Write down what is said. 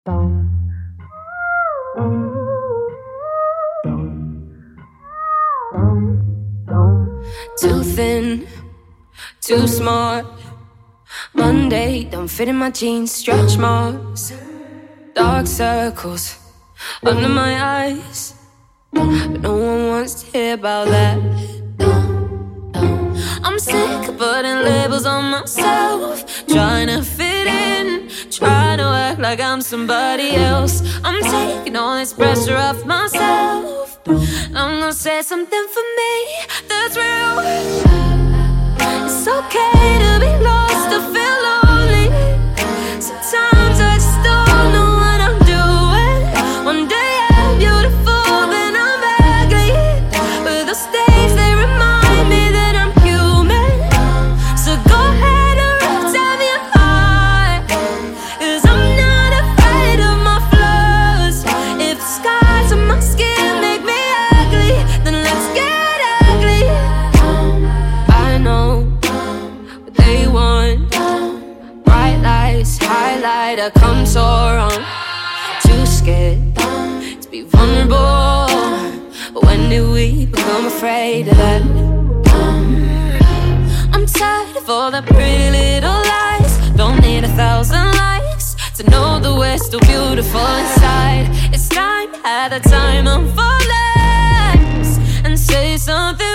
Too thin, too smart. Monday, don't fit in my jeans. Stretch marks, dark circles under my eyes. But no one wants to hear about that. I'm sick of putting labels on myself, trying to fit in, trying to act like I'm somebody else. I'm taking all this pressure off myself. I'm gonna say something for me that's real. It's okay to be lost, to feel lonely. Sometimes I just don't know what I'm doing. One day I'm beautiful, then I'm ugly. But those days, they remind me that I'm human. So go ahead and tell me apart, 'cause I'm not afraid of my flaws. If the scars on my skin make me ugly, then let's get ugly. I know what they want. Bright lights, highlight, I come so wrong. Too scared to be vulnerable. But when did we become afraid of that? I'm tired of all the pretty little lies. Don't need 1,000 likes to know that we're still beautiful inside. It's time at a time unfolds and say something